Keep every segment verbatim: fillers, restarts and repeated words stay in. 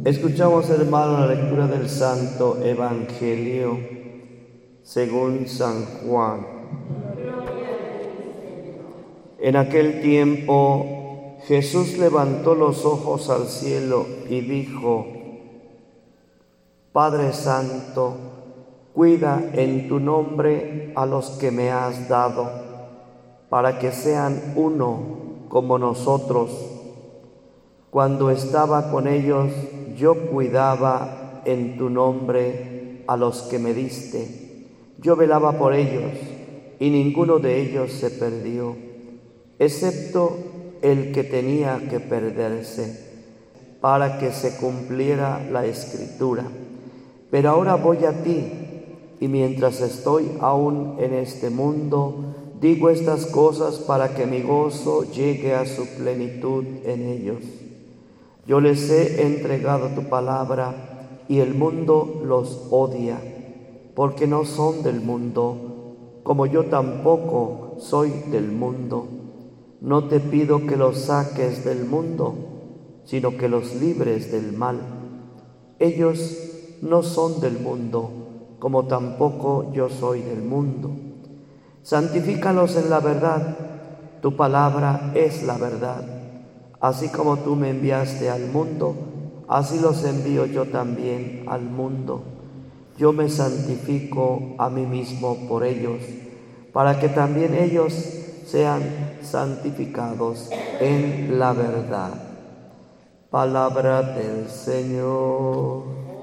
Escuchamos, hermano, la lectura del Santo Evangelio según San Juan. En aquel tiempo Jesús levantó los ojos al cielo y dijo: Padre Santo, cuida en tu nombre a los que me has dado, para que sean uno como nosotros. Cuando estaba con ellos, yo cuidaba en tu nombre a los que me diste. Yo velaba por ellos, y ninguno de ellos se perdió, excepto el que tenía que perderse, para que se cumpliera la Escritura. Pero ahora voy a ti, y mientras estoy aún en este mundo, digo estas cosas para que mi gozo llegue a su plenitud en ellos. Yo les he entregado tu palabra, y el mundo los odia, porque no son del mundo, como yo tampoco soy del mundo. No te pido que los saques del mundo, sino que los libres del mal. Ellos no son del mundo, como tampoco yo soy del mundo. Santifícalos en la verdad, tu palabra es la verdad. Así como tú me enviaste al mundo, así los envío yo también al mundo. Yo me santifico a mí mismo por ellos, para que también ellos sean santificados en la verdad. Palabra del Señor.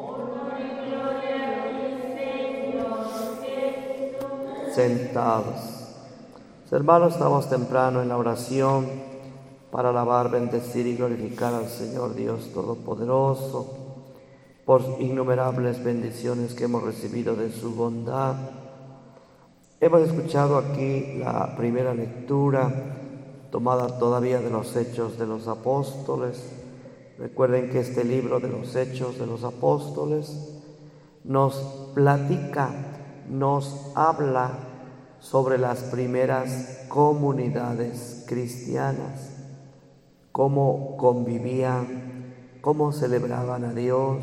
Sentados. Hermanos, estamos temprano en la oración para alabar, bendecir y glorificar al Señor Dios Todopoderoso por innumerables bendiciones que hemos recibido de su bondad. Hemos escuchado aquí la primera lectura tomada todavía de los Hechos de los Apóstoles. Recuerden que este libro de los Hechos de los Apóstoles nos platica, nos habla sobre las primeras comunidades cristianas, cómo convivían, cómo celebraban a Dios,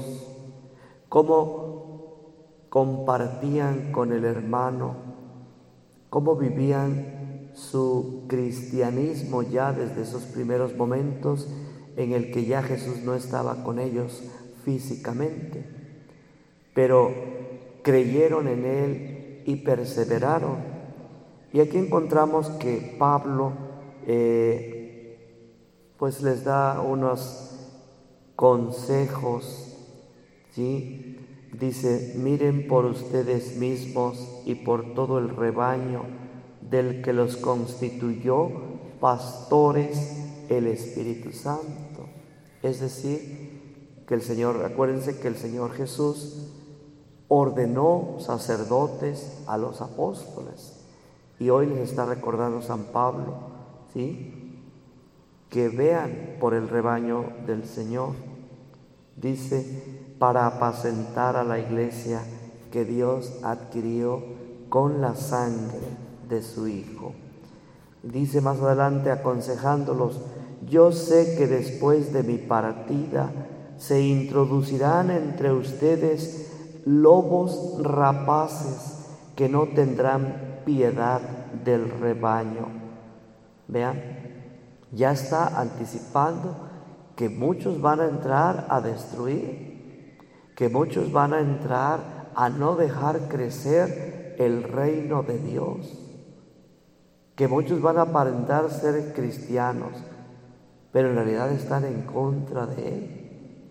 cómo compartían con el hermano, cómo vivían su cristianismo ya desde esos primeros momentos en el que ya Jesús no estaba con ellos físicamente, pero creyeron en Él y perseveraron. Y aquí encontramos que Pablo eh, pues les da unos consejos, ¿sí? Dice: miren por ustedes mismos y por todo el rebaño del que los constituyó pastores el Espíritu Santo. Es decir, que el Señor, acuérdense que el Señor Jesús ordenó sacerdotes a los apóstoles, y hoy les está recordando San Pablo, ¿sí?, que vean por el rebaño del Señor. Dice: para apacentar a la iglesia que Dios adquirió con la sangre de su Hijo. Dice más adelante, aconsejándolos: yo sé que después de mi partida se introducirán entre ustedes lobos rapaces que no tendrán piedad del rebaño. Vean, ya está anticipando que muchos van a entrar a destruir, que muchos van a entrar a no dejar crecer el reino de Dios, que muchos van a aparentar ser cristianos, pero en realidad están en contra de Él.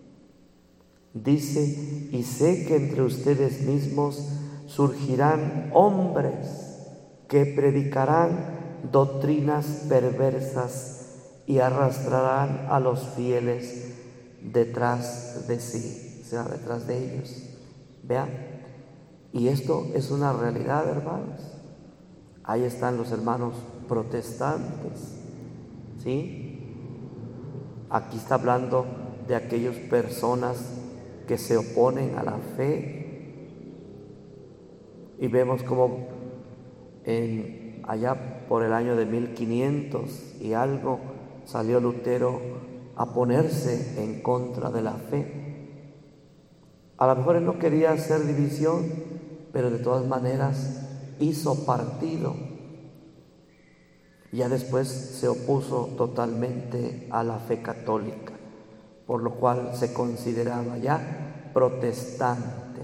Dice: y sé que entre ustedes mismos surgirán hombres que predicarán doctrinas perversas y arrastrarán a los fieles detrás de sí, o sea, detrás de ellos. Vean, y esto es una realidad, hermanos. Ahí están los hermanos protestantes, ¿sí? Aquí está hablando de aquellas personas que se oponen a la fe, y vemos como en, allá por el año de mil quinientos y algo, salió Lutero a ponerse en contra de la fe, A lo mejor él no quería hacer división, pero de todas maneras hizo partido. Ya después se opuso totalmente a la fe católica, por lo cual se consideraba ya protestante,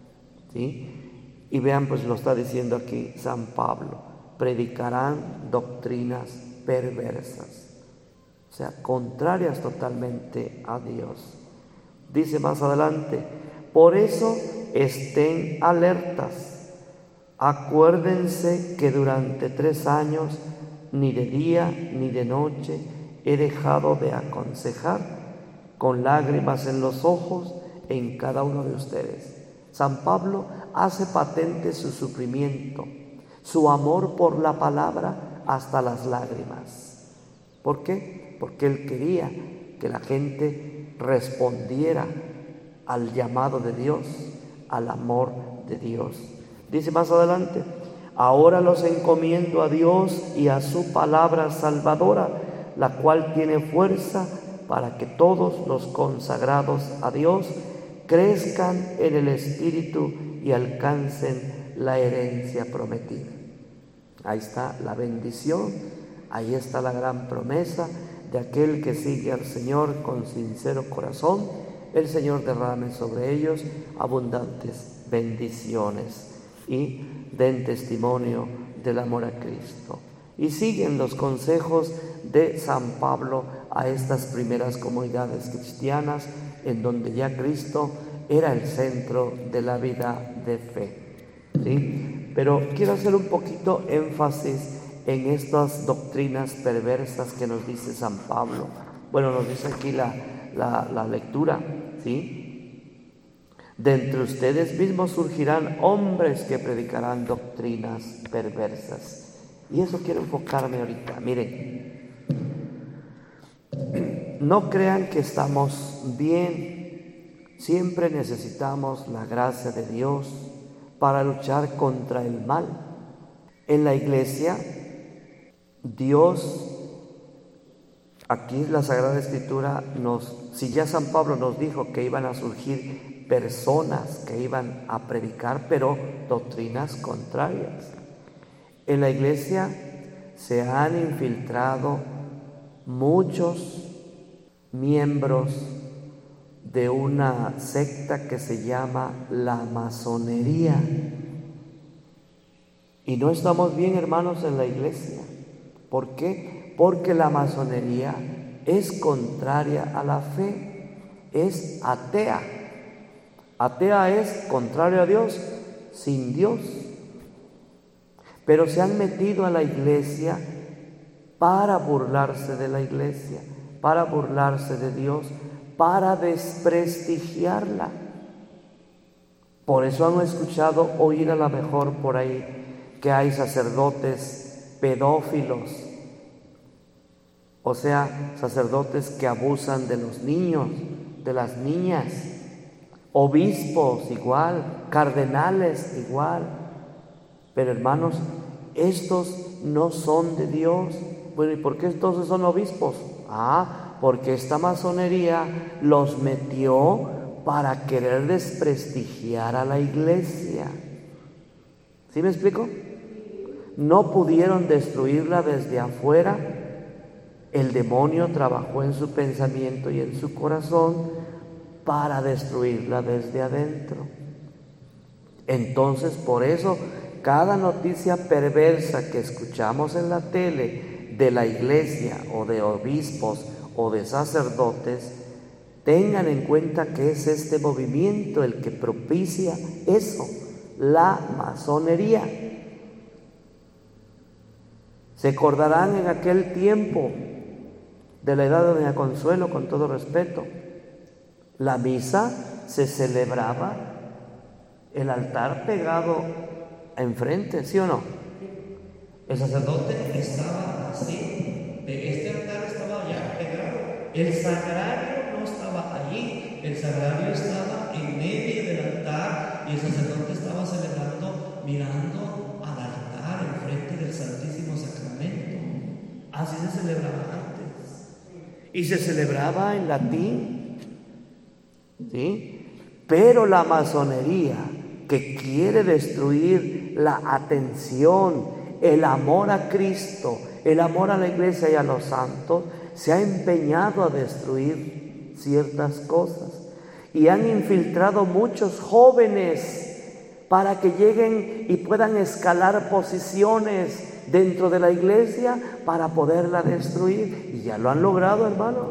¿sí? Y vean, pues lo está diciendo aquí San Pablo: predicarán doctrinas perversas, o sea, contrarias totalmente a Dios. Dice más adelante: por eso estén alertas, acuérdense que durante tres años ni de día ni de noche he dejado de aconsejar, con lágrimas en los ojos en cada uno de ustedes. San Pablo hace patente su sufrimiento, su amor por la palabra hasta las lágrimas. ¿Por qué? Porque él quería que la gente respondiera al llamado de Dios, al amor de Dios. Dice más adelante: ahora los encomiendo a Dios y a su palabra salvadora, la cual tiene fuerza para que todos los consagrados a Dios crezcan en el Espíritu y alcancen la herencia prometida. Ahí está la bendición, ahí está la gran promesa de aquel que sigue al Señor con sincero corazón. El Señor derrame sobre ellos abundantes bendiciones y den testimonio del amor a Cristo. Y siguen los consejos de San Pablo a estas primeras comunidades cristianas, en donde ya Cristo era el centro de la vida de fe, ¿sí? Pero quiero hacer un poquito énfasis en estas doctrinas perversas que nos dice San Pablo. Bueno, nos dice aquí la, la, la lectura, ¿sí? De entre ustedes mismos surgirán hombres que predicarán doctrinas perversas. Y eso quiero enfocarme ahorita. Miren, no crean que estamos bien. Siempre necesitamos la gracia de Dios para luchar contra el mal. En la iglesia, Dios, aquí la Sagrada Escritura nos, si ya San Pablo nos dijo que iban a surgir personas que iban a predicar, pero doctrinas contrarias. En la iglesia se han infiltrado muchos miembros de una secta que se llama la masonería. Y no estamos bien, hermanos, en la iglesia. ¿Por qué? Porque la masonería es contraria a la fe, es atea. Atea es contrario a Dios, sin Dios. Pero se han metido a la iglesia para burlarse de la iglesia, para burlarse de Dios, para desprestigiarla. Por eso han escuchado oír a lo mejor por ahí que hay sacerdotes pedófilos, o sea, sacerdotes que abusan de los niños, de las niñas, obispos igual, cardenales igual. Pero hermanos, estos no son de Dios. Bueno, ¿y por qué entonces son obispos? Ah, porque esta masonería los metió para querer desprestigiar a la iglesia. ¿Sí me explico? No pudieron destruirla desde afuera. El demonio trabajó en su pensamiento y en su corazón para destruirla desde adentro. Entonces, por eso, cada noticia perversa que escuchamos en la tele de la iglesia o de obispos o de sacerdotes, tengan en cuenta que es este movimiento el que propicia eso, la masonería. Se acordarán en aquel tiempo de la edad de Doña Consuelo, con todo respeto, la misa se celebraba, el altar pegado enfrente, ¿sí o no? El sacerdote estaba así, este altar estaba ya pegado, el sagrario no estaba allí, el sagrario estaba en medio del altar y el sacerdote estaba celebrando mirando al altar enfrente del Santísimo Sacramento. Así se celebraba antes y se celebraba en latín, ¿sí? Pero la masonería, que quiere destruir la atención, el amor a Cristo, el amor a la iglesia y a los santos, se ha empeñado a destruir ciertas cosas y han infiltrado muchos jóvenes para que lleguen y puedan escalar posiciones dentro de la iglesia para poderla destruir. Y ya lo han logrado, hermanos,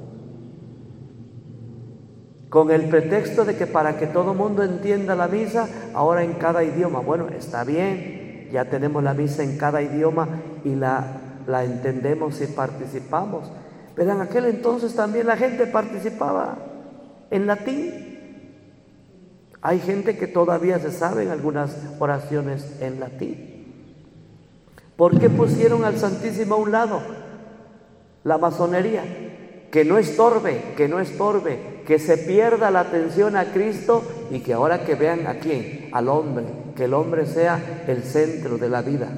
con el pretexto de que para que todo mundo entienda la misa, ahora en cada idioma. Bueno, está bien, ya tenemos la misa en cada idioma y la, la entendemos y participamos. Pero en aquel entonces también la gente participaba en latín. Hay gente que todavía se sabe algunas oraciones en latín. ¿Por qué pusieron al Santísimo a un lado? La masonería. Que no estorbe, que no estorbe, que se pierda la atención a Cristo y que ahora que vean a quién, al hombre, que el hombre sea el centro de la vida.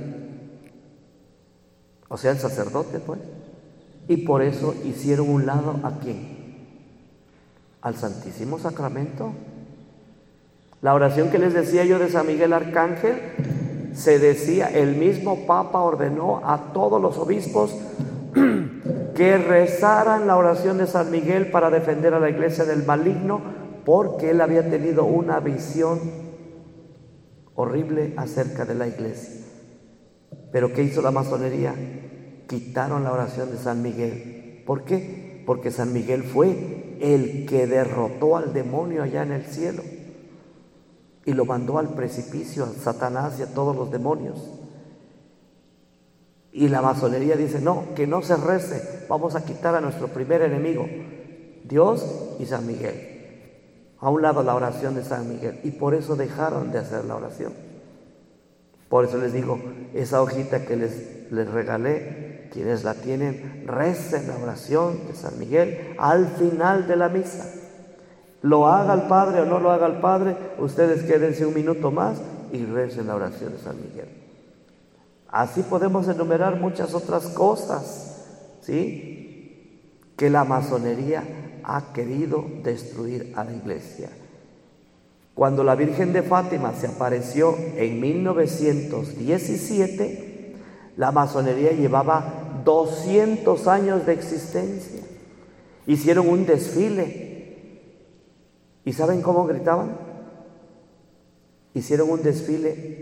O sea, el sacerdote, pues. Y por eso hicieron un lado a quién, al Santísimo Sacramento. La oración que les decía yo de San Miguel Arcángel, se decía, el mismo Papa ordenó a todos los obispos que rezaran la oración de San Miguel para defender a la iglesia del maligno, porque él había tenido una visión horrible acerca de la iglesia. Pero ¿qué hizo la masonería? Quitaron la oración de San Miguel. ¿Por qué? Porque San Miguel fue el que derrotó al demonio allá en el cielo y lo mandó al precipicio, a Satanás y a todos los demonios. Y la masonería dice, no, que no se rece, vamos a quitar a nuestro primer enemigo, Dios y San Miguel. A un lado la oración de San Miguel, y por eso dejaron de hacer la oración. Por eso les digo, esa hojita que les, les regalé, quienes la tienen, recen la oración de San Miguel al final de la misa. Lo haga el Padre o no lo haga el Padre, ustedes quédense un minuto más y recen la oración de San Miguel. Así podemos enumerar muchas otras cosas, ¿sí?, que la masonería ha querido destruir a la iglesia. Cuando la Virgen de Fátima se apareció en mil novecientos diecisiete, la masonería llevaba doscientos años de existencia. Hicieron un desfile. ¿Y saben cómo gritaban? Hicieron un desfile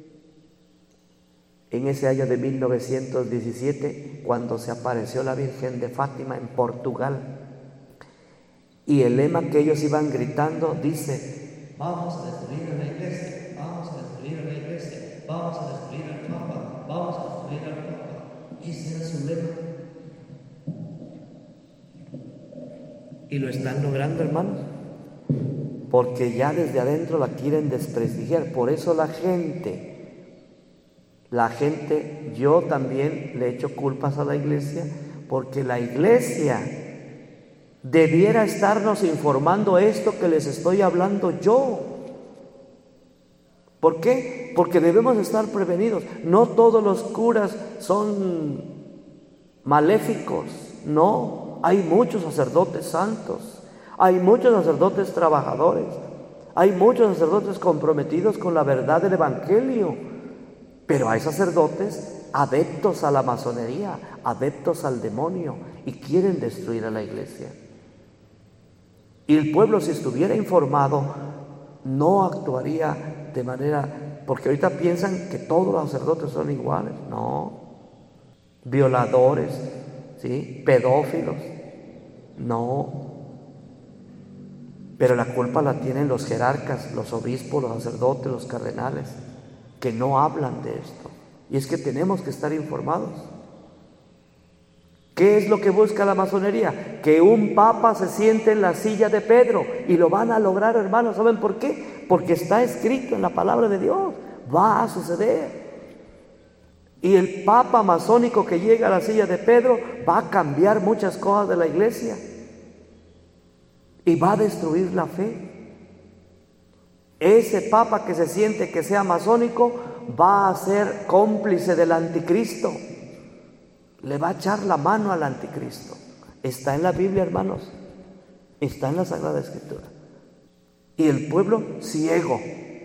en ese año de mil novecientos diecisiete, cuando se apareció la Virgen de Fátima en Portugal. Y el lema que ellos iban gritando dice: vamos a destruir a la iglesia, vamos a destruir a la iglesia, vamos a destruir al Papa, vamos a destruir al Papa. Ese era su lema. Y lo están logrando, hermanos, porque ya desde adentro la quieren desprestigiar. Por eso la gente... La gente, yo también le echo culpas a la iglesia, porque la iglesia debiera estarnos informando esto que les estoy hablando yo. ¿Por qué? Porque debemos estar prevenidos. No todos los curas son maléficos, no. Hay muchos sacerdotes santos, hay muchos sacerdotes trabajadores, hay muchos sacerdotes comprometidos con la verdad del Evangelio. Pero hay sacerdotes adeptos a la masonería, adeptos al demonio, y quieren destruir a la iglesia. Y el pueblo, si estuviera informado, no actuaría de manera... Porque ahorita piensan que todos los sacerdotes son iguales. No. Violadores, ¿sí? Pedófilos. No. Pero la culpa la tienen los jerarcas, los obispos, los sacerdotes, los cardenales, que no hablan de esto. Y es que tenemos que estar informados. ¿Qué es lo que busca la masonería? Que un papa se siente en la silla de Pedro, y lo van a lograr, hermanos. ¿Saben por qué? Porque está escrito en la palabra de Dios. Va a suceder. Y el papa masónico que llega a la silla de Pedro va a cambiar muchas cosas de la iglesia y va a destruir la fe. Ese papa que se siente que sea masónico va a ser cómplice del anticristo. Le va a echar la mano al anticristo. Está en la Biblia, hermanos. Está en la Sagrada Escritura. Y el pueblo ciego,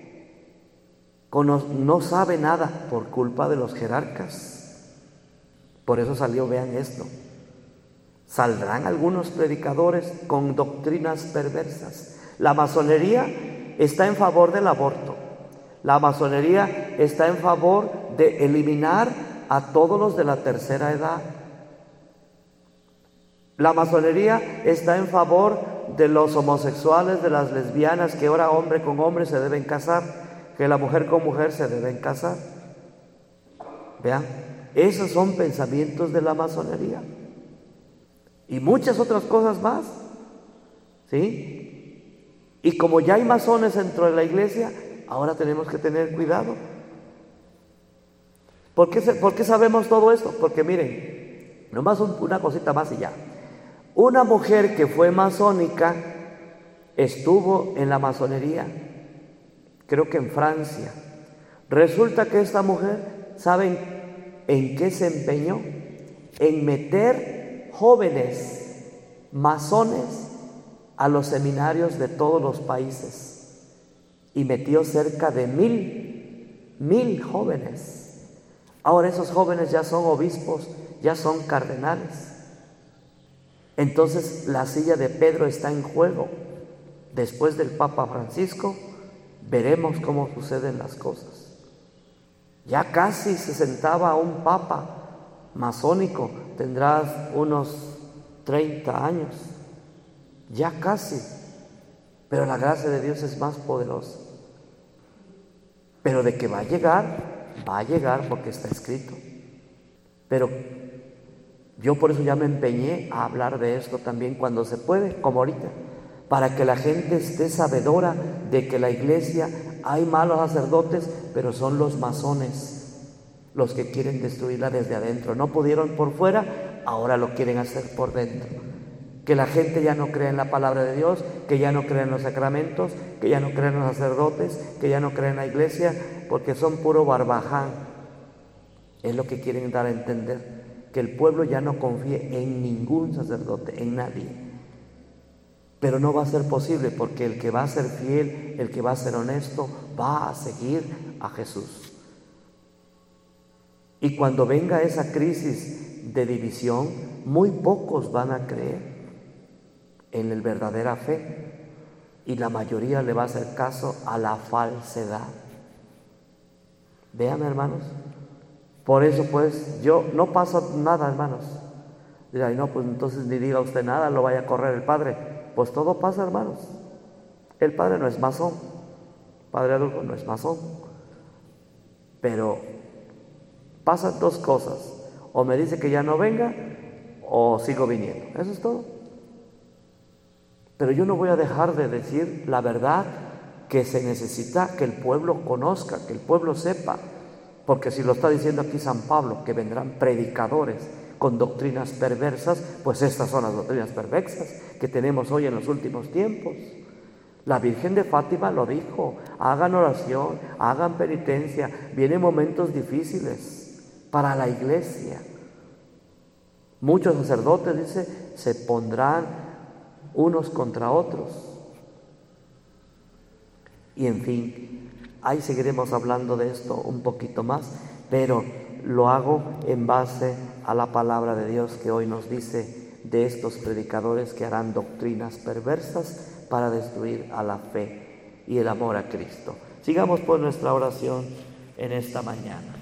no sabe nada por culpa de los jerarcas. Por eso salió, vean esto, saldrán algunos predicadores con doctrinas perversas. La masonería está en favor del aborto. La masonería está en favor de eliminar a todos los de la tercera edad. La masonería está en favor de los homosexuales, de las lesbianas, que ahora hombre con hombre se deben casar, que la mujer con mujer se deben casar. Vean, esos son pensamientos de la masonería. Y muchas otras cosas más, ¿sí? Y como ya hay masones dentro de la iglesia, ahora tenemos que tener cuidado. ¿Por qué, ¿Por qué sabemos todo esto? Porque miren, nomás un, una cosita más y ya. Una mujer que fue masónica estuvo en la masonería, creo que en Francia. Resulta que esta mujer, ¿saben en qué se empeñó? En meter jóvenes masones a los seminarios de todos los países. Y metió cerca de mil, mil jóvenes. Ahora esos jóvenes ya son obispos, ya son cardenales. Entonces la silla de Pedro está en juego. Después del Papa Francisco, veremos cómo suceden las cosas. Ya casi se sentaba un papa masónico, tendrás unos treinta años, ya casi, pero la gracia de Dios es más poderosa. Pero de que va a llegar, va a llegar porque está escrito. Pero yo por eso ya me empeñé a hablar de esto también cuando se puede, como ahorita, para que la gente esté sabedora de que la iglesia hay malos sacerdotes, pero son los masones los que quieren destruirla desde adentro. No pudieron por fuera, ahora lo quieren hacer por dentro. Que la gente ya no cree en la palabra de Dios, que ya no cree en los sacramentos, que ya no cree en los sacerdotes, que ya no cree en la iglesia, porque son puro barbaján. Es lo que quieren dar a entender. Que el pueblo ya no confíe en ningún sacerdote, en nadie. Pero no va a ser posible, porque el que va a ser fiel, el que va a ser honesto, va a seguir a Jesús. Y cuando venga esa crisis de división, muy pocos van a creer en la verdadera fe, y la mayoría le va a hacer caso a la falsedad. Vean, hermanos. Por eso pues yo no pasa nada, hermanos. Dirá, no, pues entonces ni diga usted nada, lo vaya a correr el padre. Pues todo pasa, hermanos. El padre no es masón, padre Adolfo no es masón. Pero pasan dos cosas: o me dice que ya no venga, o sigo viniendo. Eso es todo. Pero yo no voy a dejar de decir la verdad que se necesita que el pueblo conozca, que el pueblo sepa. Porque si lo está diciendo aquí San Pablo, que vendrán predicadores con doctrinas perversas, pues estas son las doctrinas perversas que tenemos hoy en los últimos tiempos. La Virgen de Fátima lo dijo: hagan oración, hagan penitencia, vienen momentos difíciles para la iglesia. Muchos sacerdotes, dice, se pondrán unos contra otros. Y en fin, ahí seguiremos hablando de esto un poquito más, pero lo hago en base a la palabra de Dios que hoy nos dice de estos predicadores que harán doctrinas perversas para destruir a la fe y el amor a Cristo. Sigamos por nuestra oración en esta mañana.